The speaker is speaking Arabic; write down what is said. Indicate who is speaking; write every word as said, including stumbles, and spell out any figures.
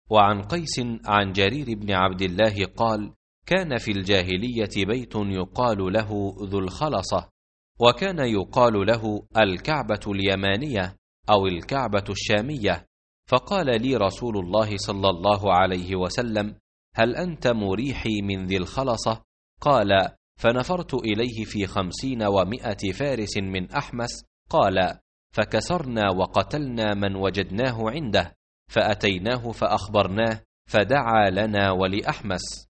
Speaker 1: وعن قيس عن جرير بن عبد الله قال: كان في الجاهلية بيت يقال له ذو الخلصة، وكان يقال له الكعبة اليمانية أو الكعبة الشامية. فقال لي رسول الله صلى الله عليه وسلم: هل أنت مريحي من ذي الخلصة؟ قال: فنفرت إليه في خمسين ومائة فارس من أحمس. قال: فكسرنا وقتلنا من وجدناه عنده، فأتيناه فأخبرناه، فدعا لنا ولأحمس.